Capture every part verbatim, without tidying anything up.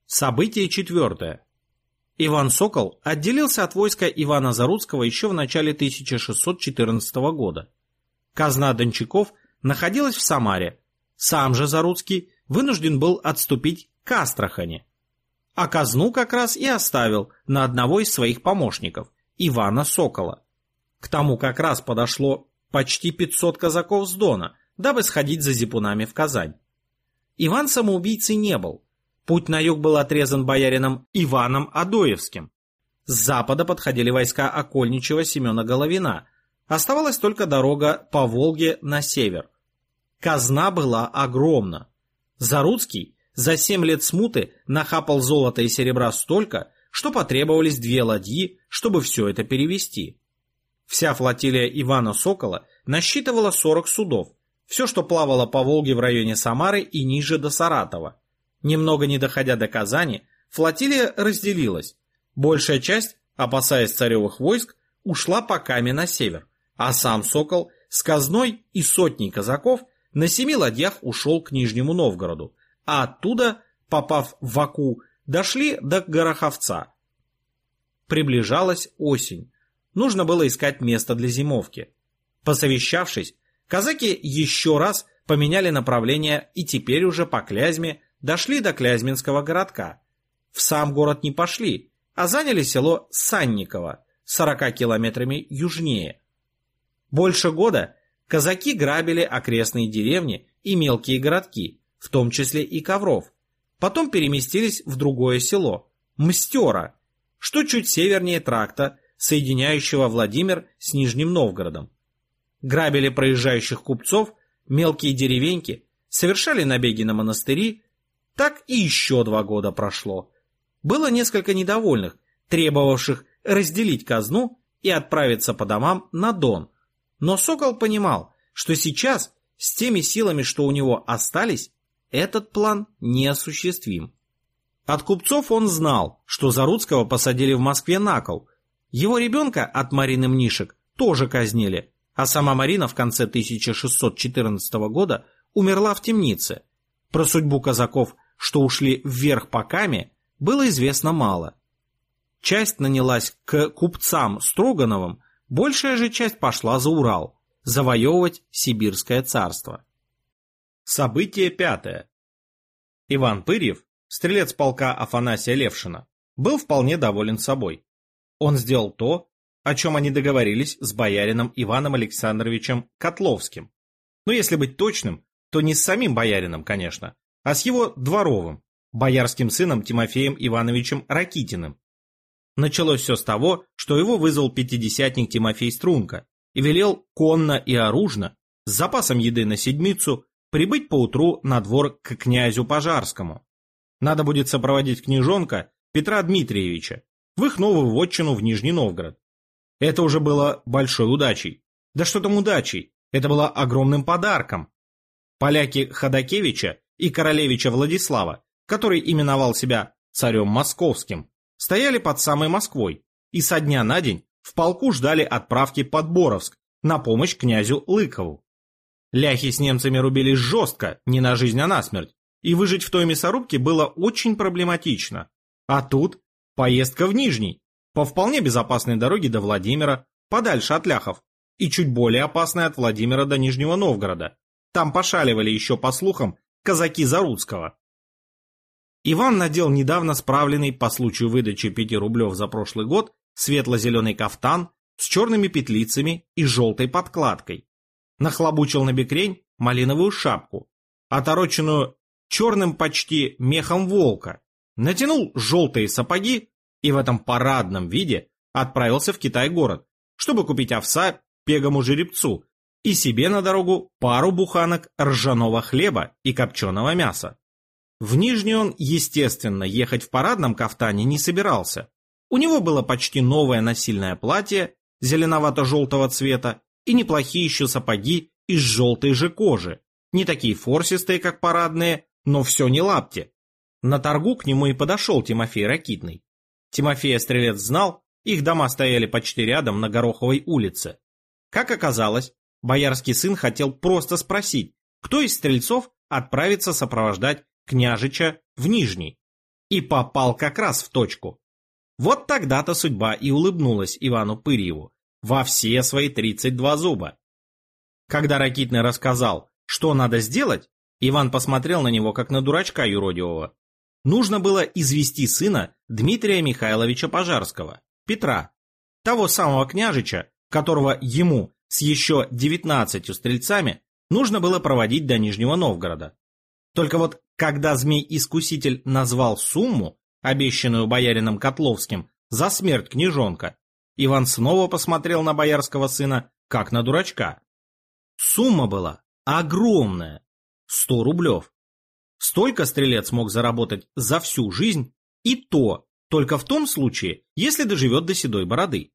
Событие четвертое. Иван Сокол отделился от войска Ивана Заруцкого еще в начале тысяча шестьсот четырнадцатого года. Казна Дончаков находилась в Самаре. Сам же Заруцкий вынужден был отступить к Астрахани. А казну как раз и оставил на одного из своих помощников, Ивана Сокола. К тому как раз подошло почти пятьсот казаков с Дона, дабы сходить за зипунами в Казань. Иван самоубийцей не был. Путь на юг был отрезан боярином Иваном Адоевским. С запада подходили войска окольничего Семена Головина. Оставалась только дорога по Волге на север. Казна была огромна. Заруцкий за семь лет смуты нахапал золота и серебра столько, что потребовались две ладьи, чтобы все это перевезти. Вся флотилия Ивана Сокола насчитывала сорок судов, все, что плавало по Волге в районе Самары и ниже до Саратова. Немного не доходя до Казани, флотилия разделилась. Большая часть, опасаясь царевых войск, ушла по Каме на север, а сам Сокол с казной и сотней казаков на семи ладьях ушел к Нижнему Новгороду, а оттуда, попав в Аку, дошли до Гороховца. Приближалась осень. Нужно было искать место для зимовки. Посовещавшись, казаки еще раз поменяли направление и теперь уже по Клязьме дошли до Клязьминского городка. В сам город не пошли, а заняли село Санниково, сорока километрами южнее. Больше года казаки грабили окрестные деревни и мелкие городки, в том числе и Ковров. Потом переместились в другое село, Мстера, что чуть севернее тракта, соединяющего Владимир с Нижним Новгородом. Грабили проезжающих купцов, мелкие деревеньки, совершали набеги на монастыри. Так и еще два года прошло. Было несколько недовольных, требовавших разделить казну и отправиться по домам на Дон. Но Сокол понимал, что сейчас, с теми силами, что у него остались, этот план неосуществим. От купцов он знал, что Заруцкого посадили в Москве на кол. Его ребенка от Марины Мнишек тоже казнили, а сама Марина в конце тысяча шестьсот четырнадцатого года умерла в темнице. Про судьбу казаков, что ушли вверх по Каме, было известно мало. Часть нанялась к купцам Строгановым, большая же часть пошла за Урал, завоевывать Сибирское царство. Событие пятое. Иван Пырьев, стрелец полка Афанасия Левшина, был вполне доволен собой. Он сделал то, о чем они договорились с боярином Иваном Александровичем Котловским. Но если быть точным, то не с самим боярином, конечно, а с его дворовым, боярским сыном Тимофеем Ивановичем Ракитиным. Началось все с того, что его вызвал пятидесятник Тимофей Струнко и велел конно и оружно, с запасом еды на седмицу, прибыть поутру на двор к князю Пожарскому. Надо будет сопроводить княжонка Петра Дмитриевича в их новую вотчину в Нижний Новгород. Это уже было большой удачей. Да что там удачей, это было огромным подарком. Поляки Ходакевича и королевича Владислава, который именовал себя царем московским, стояли под самой Москвой и со дня на день в полку ждали отправки под Боровск на помощь князю Лыкову. Ляхи с немцами рубились жестко, не на жизнь, а на смерть, и выжить в той мясорубке было очень проблематично. А тут поездка в Нижний, по вполне безопасной дороге до Владимира, подальше от ляхов, и чуть более опасной от Владимира до Нижнего Новгорода. Там пошаливали еще, по слухам, казаки Заруцкого. Иван надел недавно справленный по случаю выдачи пяти рублев за прошлый год светло-зеленый кафтан с черными петлицами и желтой подкладкой. Нахлобучил на бекрень малиновую шапку, отороченную черным почти мехом волка, натянул желтые сапоги и в этом парадном виде отправился в Китай-город, чтобы купить овса пегому жеребцу и себе на дорогу пару буханок ржаного хлеба и копченого мяса. В Нижний он, естественно, ехать в парадном кафтане не собирался. У него было почти новое насильное платье зеленовато-желтого цвета и неплохие еще сапоги из желтой же кожи, не такие форсистые, как парадные, но все не лапти. На торгу к нему и подошел Тимофей Ракитный. Тимофея стрелец знал, их дома стояли почти рядом на Гороховой улице. Как оказалось, боярский сын хотел просто спросить, кто из стрельцов отправится сопровождать княжича в Нижний. И попал как раз в точку. Вот тогда-то судьба и улыбнулась Ивану Пырьеву во все свои тридцать два зуба. Когда Ракитный рассказал, что надо сделать, Иван посмотрел на него, как на дурачка юродивого. Нужно было извести сына Дмитрия Михайловича Пожарского, Петра, того самого княжича, которого ему с еще девятнадцатью стрельцами нужно было проводить до Нижнего Новгорода. Только вот когда змей-искуситель назвал сумму, обещанную боярином Котловским, за смерть княжонка, Иван снова посмотрел на боярского сына, как на дурачка. Сумма была огромная – сто рублев. Столько стрелец мог заработать за всю жизнь, и то только в том случае, если доживет до седой бороды.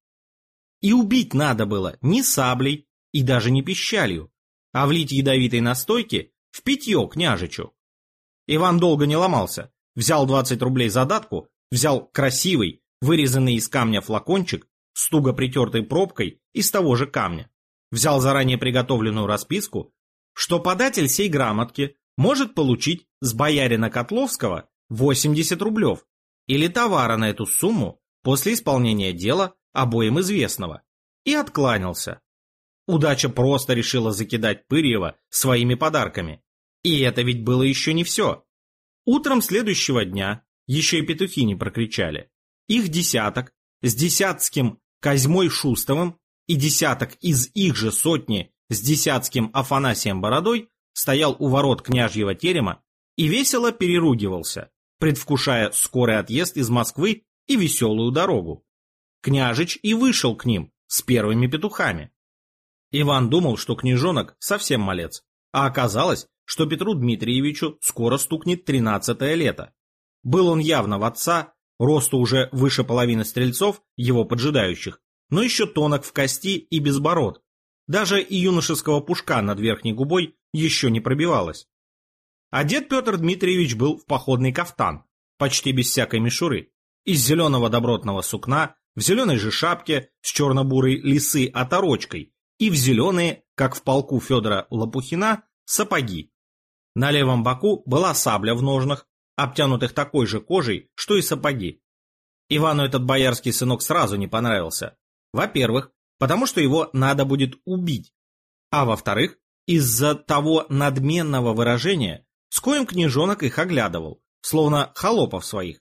И убить надо было не саблей и даже не пищалью, а влить ядовитой настойки в питье княжичу. Иван долго не ломался, взял двадцать рублей задатку, взял красивый, вырезанный из камня флакончик с туго притертой пробкой из того же камня, взял заранее приготовленную расписку, что податель сей грамотки может получить с боярина Котловского восемьдесят рублев или товара на эту сумму после исполнения дела обоим известного, и откланялся. Удача просто решила закидать Пырьева своими подарками. И это ведь было еще не все. Утром следующего дня, еще и петухи не прокричали, их десяток с десятским Козьмой Шустовым и десяток из их же сотни с десятским Афанасием Бородой стоял у ворот княжьего терема и весело переругивался, предвкушая скорый отъезд из Москвы и веселую дорогу. Княжич и вышел к ним с первыми петухами. Иван думал, что княжонок совсем малец, а оказалось, что Петру Дмитриевичу скоро стукнет тринадцатое лето. Был он явно в отца, росту уже выше половины стрельцов, его поджидающих, но еще тонок в кости и без бород. Даже и юношеского пушка над верхней губой еще не пробивалось. Одет Петр Дмитриевич был в походный кафтан, почти без всякой мишуры, из зеленого добротного сукна, в зеленой же шапке с черно-бурой лисы оторочкой и в зеленые, как в полку Федора Лопухина, сапоги. На левом боку была сабля в ножнах, обтянутых такой же кожей, что и сапоги. Ивану этот боярский сынок сразу не понравился. Во-первых, потому что его надо будет убить, а во-вторых, из-за того надменного выражения, с коим княжонок их оглядывал, словно холопов своих.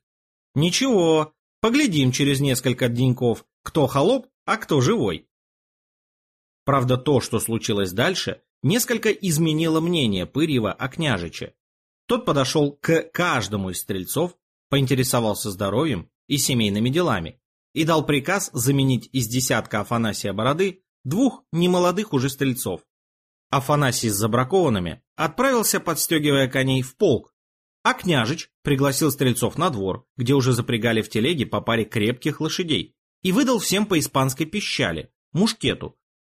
Ничего, поглядим через несколько деньков, кто холоп, а кто живой. Правда, то, что случилось дальше, несколько изменило мнение Пырьева о княжиче. Тот подошел к каждому из стрельцов, поинтересовался здоровьем и семейными делами и дал приказ заменить из десятка Афанасия Бороды двух немолодых уже стрельцов. Афанасий с забракованными отправился, подстегивая коней, в полк, а княжич пригласил стрельцов на двор, где уже запрягали в телеге по паре крепких лошадей, и выдал всем по испанской пищали, мушкету.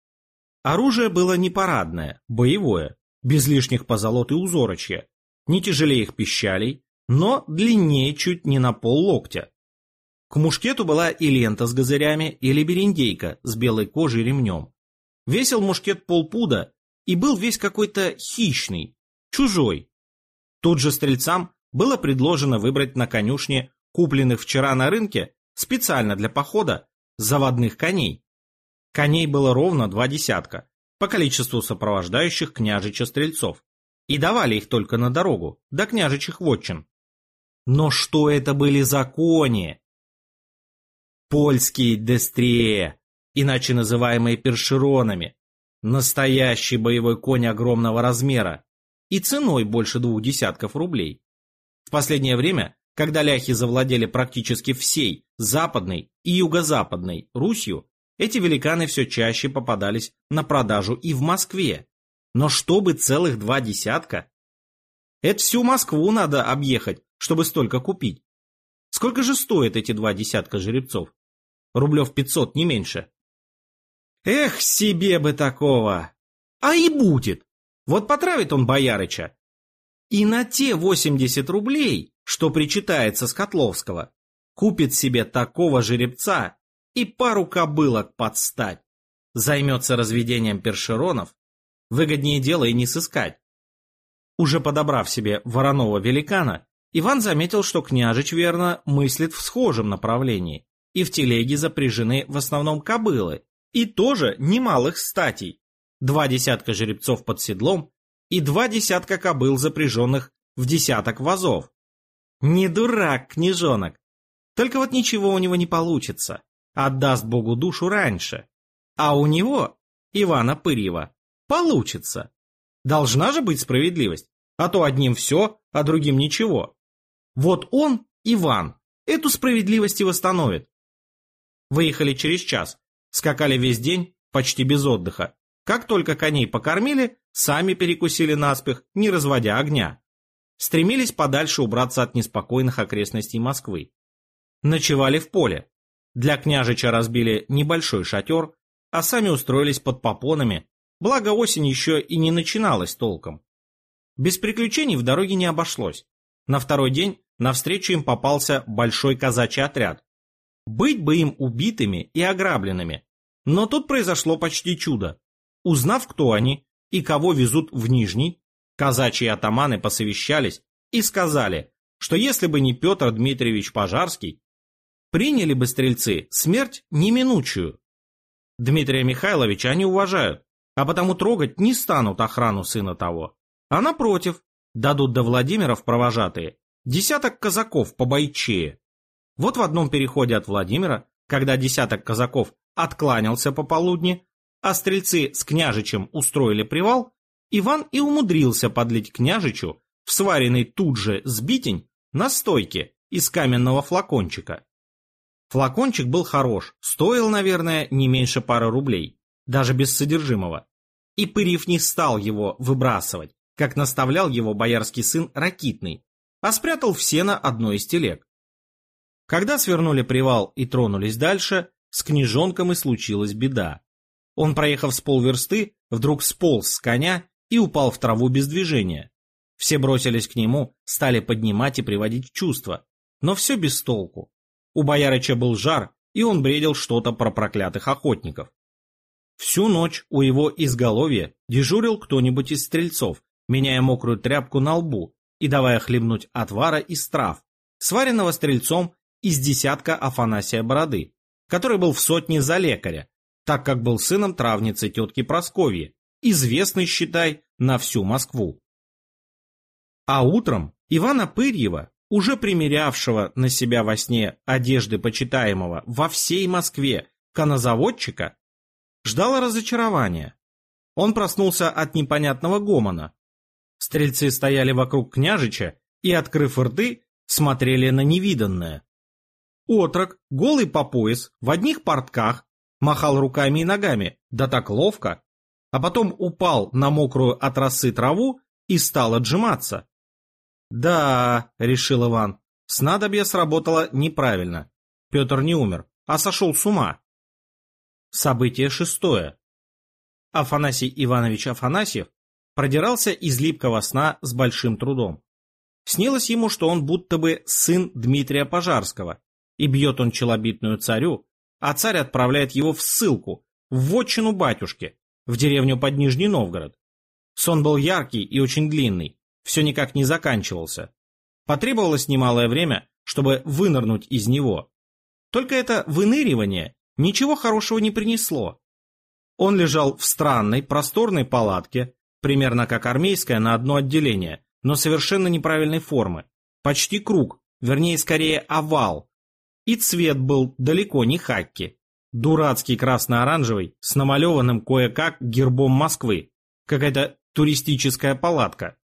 Оружие было не парадное, боевое, без лишних позолот и узорочья, не тяжелее их пищалей, но длиннее чуть не на поллоктя. К мушкету была и лента с газырями, или берендейка с белой кожей ремнем. Весил мушкет полпуда и был весь какой-то хищный, чужой. Тут же стрельцам было предложено выбрать на конюшне купленных вчера на рынке специально для похода заводных коней. Коней было ровно два десятка, по количеству сопровождающих княжича стрельцов, и давали их только на дорогу, до княжичьих вотчин. Но что это были за кони? Польские дестрие, иначе называемые першеронами, настоящий боевой конь огромного размера и ценой больше двух десятков рублей. В последнее время, когда ляхи завладели практически всей западной и юго-западной Русью, эти великаны все чаще попадались на продажу и в Москве. Но чтобы целых два десятка? Это всю Москву надо объехать, чтобы столько купить. Сколько же стоят эти два десятка жеребцов? Рублев пятьсот, не меньше. Эх, себе бы такого! А и будет! Вот потравит он боярыча. И на те восемьдесят рублей, что причитается с Котловского, купит себе такого жеребца и пару кобылок подстать. Займется разведением першеронов, выгоднее дело и не сыскать. Уже подобрав себе вороного великана, Иван заметил, что княжич верно мыслит в схожем направлении, и в телеге запряжены в основном кобылы, и тоже немалых статей. Два десятка жеребцов под седлом и два десятка кобыл, запряженных в десяток вазов. Не дурак, княжонок. Только вот ничего у него не получится. Отдаст Богу душу раньше. А у него, Ивана Пырьева, получится. Должна же быть справедливость. А то одним все, а другим ничего. Вот он, Иван, эту справедливость и восстановит. Выехали через час. Скакали весь день, почти без отдыха. Как только коней покормили, сами перекусили наспех, не разводя огня. Стремились подальше убраться от неспокойных окрестностей Москвы. Ночевали в поле. Для княжича разбили небольшой шатер, а сами устроились под попонами, благо осень еще и не начиналась толком. Без приключений в дороге не обошлось. На второй день навстречу им попался большой казачий отряд. Быть бы им убитыми и ограбленными. Но тут произошло почти чудо. Узнав, кто они и кого везут в Нижний, казачьи атаманы посовещались и сказали, что если бы не Петр Дмитриевич Пожарский, приняли бы стрельцы смерть неминучую. Дмитрия Михайловича они уважают, а потому трогать не станут охрану сына того. А напротив, дадут до Владимира в провожатые десяток казаков побойчее. Вот в одном переходе от Владимира, когда десяток казаков откланялся пополудни, а стрельцы с княжичем устроили привал, Иван и умудрился подлить княжичу в сваренный тут же сбитень настойки из каменного флакончика. Флакончик был хорош, стоил, наверное, не меньше пары рублей, даже без содержимого. И Пырьев не стал его выбрасывать, как наставлял его боярский сын Ракитный, а спрятал в сено одной из телег. Когда свернули привал и тронулись дальше, с княжонком и случилась беда. Он, проехав с полверсты, вдруг сполз с коня и упал в траву без движения. Все бросились к нему, стали поднимать и приводить в чувство, но все без толку. У боярыча был жар, и он бредил что-то про проклятых охотников. Всю ночь у его изголовья дежурил кто-нибудь из стрельцов, меняя мокрую тряпку на лбу и давая хлебнуть отвара из трав, сваренного стрельцом из десятка Афанасия Бороды, который был в сотне за лекаря, так как был сыном травницы тетки Прасковьи, известный, считай, на всю Москву. А утром Ивана Пырьева, уже примерявшего на себя во сне одежды почитаемого во всей Москве конозаводчика, ждало разочарование. Он проснулся от непонятного гомона. Стрельцы стояли вокруг княжича и, открыв рты, смотрели на невиданное. Отрок, голый по пояс, в одних портках, махал руками и ногами, да так ловко, а потом упал на мокрую от росы траву и стал отжиматься. «Да», — решил Иван, — «снадобье сработало неправильно. Петр не умер, а сошел с ума». Событие шестое. Афанасий Иванович Афанасьев продирался из липкого сна с большим трудом. Снилось ему, что он будто бы сын Дмитрия Пожарского, и бьет он челобитную царю, а царь отправляет его в ссылку, в вотчину батюшки, в деревню под Нижний Новгород. Сон был яркий и очень длинный, все никак не заканчивался. Потребовалось немалое время, чтобы вынырнуть из него. Только это выныривание ничего хорошего не принесло. Он лежал в странной, просторной палатке, примерно как армейская на одно отделение, но совершенно неправильной формы, почти круг, вернее скорее овал. И цвет был далеко не хакки, дурацкий красно-оранжевый с намалеванным кое-как гербом Москвы, какая-то туристическая палатка.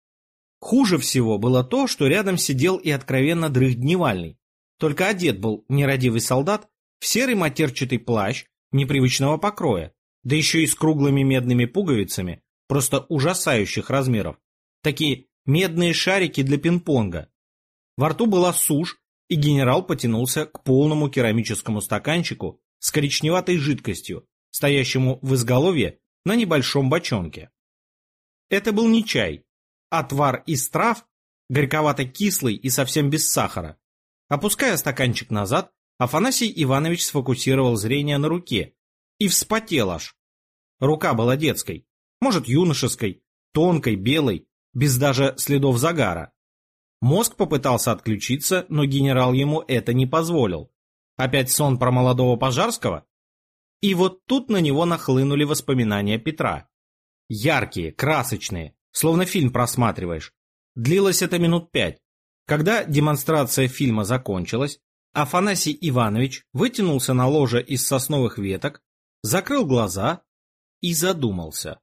Хуже всего было то, что рядом сидел и откровенно дрых Дневальный, только одет был нерадивый солдат в серый матерчатый плащ непривычного покроя, да еще и с круглыми медными пуговицами, просто ужасающих размеров, такие медные шарики для пинг-понга. Во рту была сушь, и генерал потянулся к полному керамическому стаканчику с коричневатой жидкостью, стоящему в изголовье на небольшом бочонке. Это был не чай, а отвар из трав, горьковато-кислый и совсем без сахара. Опуская стаканчик назад, Афанасий Иванович сфокусировал зрение на руке и вспотел аж. Рука была детской, может юношеской, тонкой, белой, без даже следов загара. Мозг попытался отключиться, но генерал ему это не позволил. Опять сон про молодого Пожарского? И вот тут на него нахлынули воспоминания Петра. Яркие, красочные, словно фильм просматриваешь. Длилось это минут пять. Когда демонстрация фильма закончилась, Афанасий Иванович вытянулся на ложе из сосновых веток, закрыл глаза и задумался.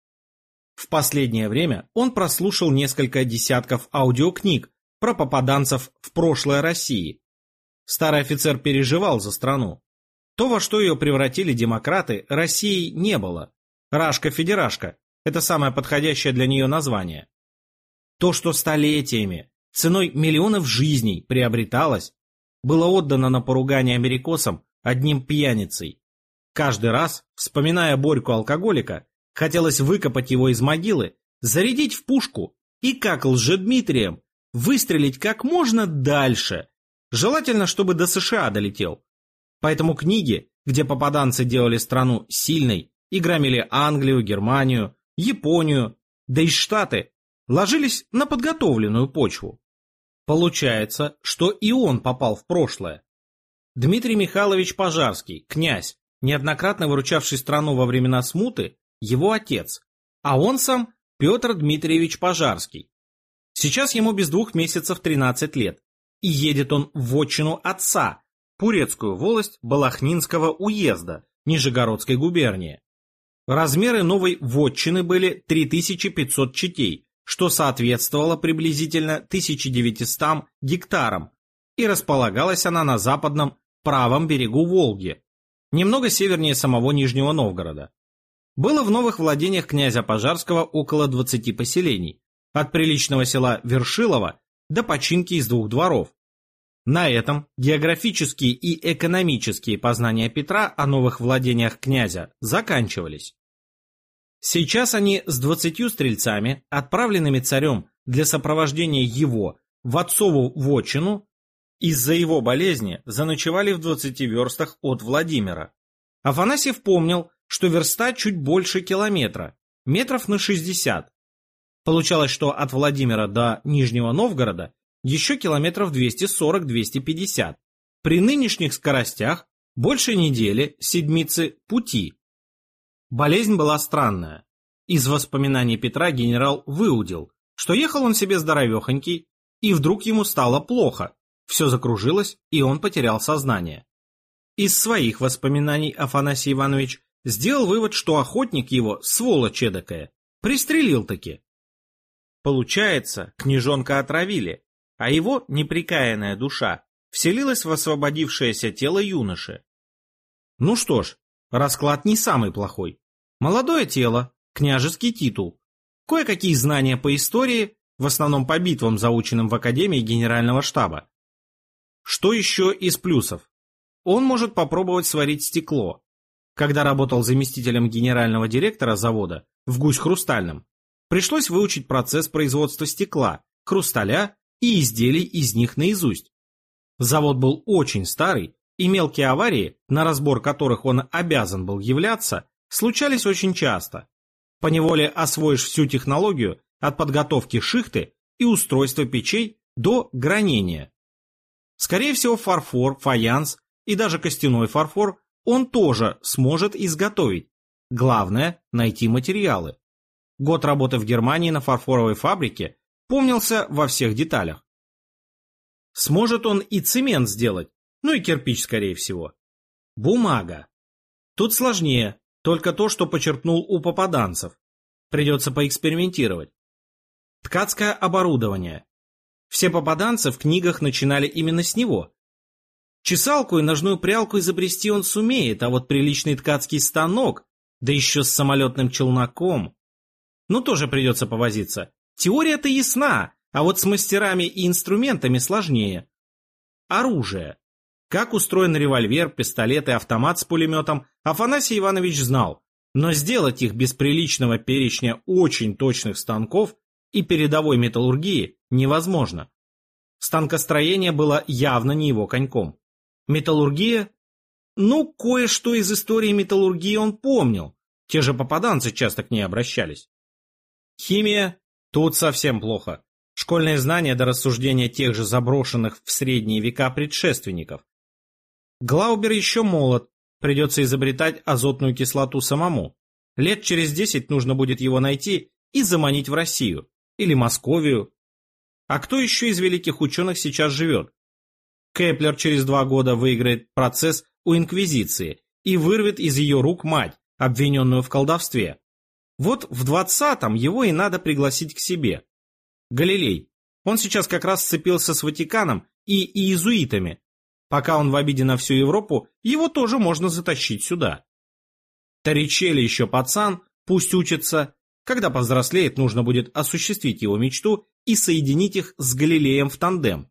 В последнее время он прослушал несколько десятков аудиокниг про попаданцев в прошлое России. Старый офицер переживал за страну. То, во что ее превратили демократы, Россией не было. Рашка-федерашка – это самое подходящее для нее название. То, что столетиями, ценой миллионов жизней приобреталось, было отдано на поругание америкосам одним пьяницей. Каждый раз, вспоминая Борьку-алкоголика, хотелось выкопать его из могилы, зарядить в пушку и, как Лжедмитрием, выстрелить как можно дальше, желательно, чтобы до США долетел. Поэтому книги, где попаданцы делали страну сильной и громили Англию, Германию, Японию, да и Штаты, ложились на подготовленную почву. Получается, что и он попал в прошлое. Дмитрий Михайлович Пожарский, князь, неоднократно выручавший страну во времена смуты, его отец, а он сам Петр Дмитриевич Пожарский. Сейчас ему без двух месяцев тринадцать лет, и едет он в вотчину отца, Пурецкую волость Балахнинского уезда Нижегородской губернии. Размеры новой вотчины были три тысячи пятьсот четей, что соответствовало приблизительно тысяче девятистам гектарам, и располагалась она на западном правом берегу Волги, немного севернее самого Нижнего Новгорода. Было в новых владениях князя Пожарского около двадцати поселений, от приличного села Вершилово до починки из двух дворов. На этом географические и экономические познания Петра о новых владениях князя заканчивались. Сейчас они с двадцатью стрельцами, отправленными царем для сопровождения его в отцову вотчину, из-за его болезни заночевали в двадцати верстах от Владимира. Афанасьев помнил, что верста чуть больше километра, метров на шестьдесят. Получалось, что от Владимира до Нижнего Новгорода еще километров двести сорок — двести пятьдесят. При нынешних скоростях больше недели, седмицы пути. Болезнь была странная. Из воспоминаний Петра генерал выудил, что ехал он себе здоровехонький, и вдруг ему стало плохо, все закружилось, и он потерял сознание. Из своих воспоминаний Афанасий Иванович сделал вывод, что охотник его, сволочь эдакая, пристрелил-таки. Получается, княжонка отравили, а его неприкаянная душа вселилась в освободившееся тело юноши. Ну что ж, расклад не самый плохой. Молодое тело, княжеский титул, кое-какие знания по истории, в основном по битвам, заученным в Академии Генерального штаба. Что еще из плюсов? Он может попробовать сварить стекло. Когда работал заместителем генерального директора завода в Гусь-Хрустальном, пришлось выучить процесс производства стекла, хрусталя и изделий из них наизусть. Завод был очень старый, и мелкие аварии, на разбор которых он обязан был являться, случались очень часто. Поневоле освоишь всю технологию от подготовки шихты и устройства печей до гранения. Скорее всего, фарфор, фаянс и даже костяной фарфор он тоже сможет изготовить. Главное – найти материалы. Год работы в Германии на фарфоровой фабрике помнился во всех деталях. Сможет он и цемент сделать, ну и кирпич, скорее всего. Бумага. Тут сложнее, только то, что почерпнул у попаданцев. Придется поэкспериментировать. Ткацкое оборудование. Все попаданцы в книгах начинали именно с него. Чесалку и ножную прялку изобрести он сумеет, а вот приличный ткацкий станок, да еще с самолетным челноком, ну тоже придется повозиться. Теория-то ясна, а вот с мастерами и инструментами сложнее. Оружие. Как устроен револьвер, пистолет и автомат с пулеметом, Афанасий Иванович знал, но сделать их без приличного перечня очень точных станков и передовой металлургии невозможно. Станкостроение было явно не его коньком. Металлургия? Ну, кое-что из истории металлургии он помнил, те же попаданцы часто к ней обращались. Химия? Тут совсем плохо. Школьные знания до рассуждения тех же заброшенных в средние века предшественников. Глаубер еще молод, придется изобретать азотную кислоту самому. Лет через десять нужно будет его найти и заманить в Россию или Московию. А кто еще из великих ученых сейчас живет? Кеплер через два года выиграет процесс у Инквизиции и вырвет из ее рук мать, обвиненную в колдовстве. Вот в двадцатом его и надо пригласить к себе. Галилей. Он сейчас как раз сцепился с Ватиканом и иезуитами. Пока он в обиде на всю Европу, его тоже можно затащить сюда. Торричелли еще пацан, пусть учится. Когда повзрослеет, нужно будет осуществить его мечту и соединить их с Галилеем в тандем.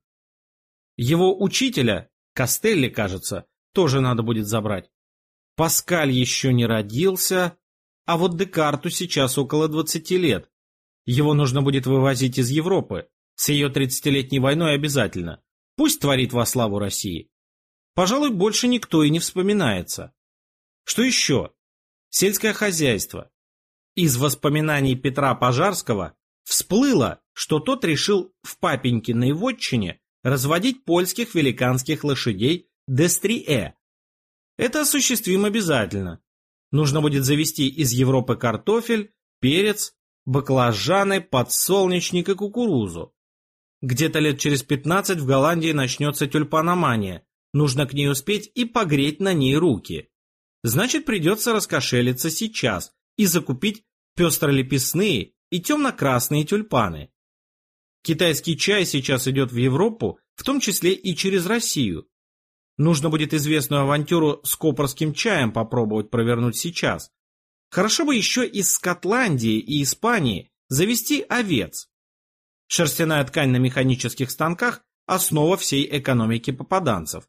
Его учителя, Кастелли, кажется, тоже надо будет забрать. Паскаль еще не родился, а вот Декарту сейчас около двадцати лет. Его нужно будет вывозить из Европы, с ее тридцатилетней войной обязательно. Пусть творит во славу России. Пожалуй, больше никто и не вспоминается. Что еще? Сельское хозяйство. Из воспоминаний Петра Пожарского всплыло, что тот решил в папенькиной вотчине разводить польских великанских лошадей дестрие. Это осуществим обязательно. Нужно будет завести из Европы картофель, перец, баклажаны, подсолнечник и кукурузу. Где-то лет через пятнадцать в Голландии начнется тюльпаномания. Нужно к ней успеть и погреть на ней руки. Значит, придется раскошелиться сейчас и закупить пестролепестные и темно-красные тюльпаны. Китайский чай сейчас идет в Европу, в том числе и через Россию. Нужно будет известную авантюру с копорским чаем попробовать провернуть сейчас. Хорошо бы еще из Скотландии и Испании завести овец. Шерстяная ткань на механических станках – основа всей экономики попаданцев.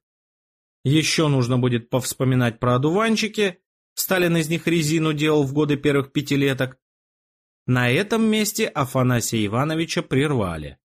Еще нужно будет повспоминать про одуванчики. Сталин из них резину делал в годы первых пятилеток. На этом месте Афанасия Ивановича прервали.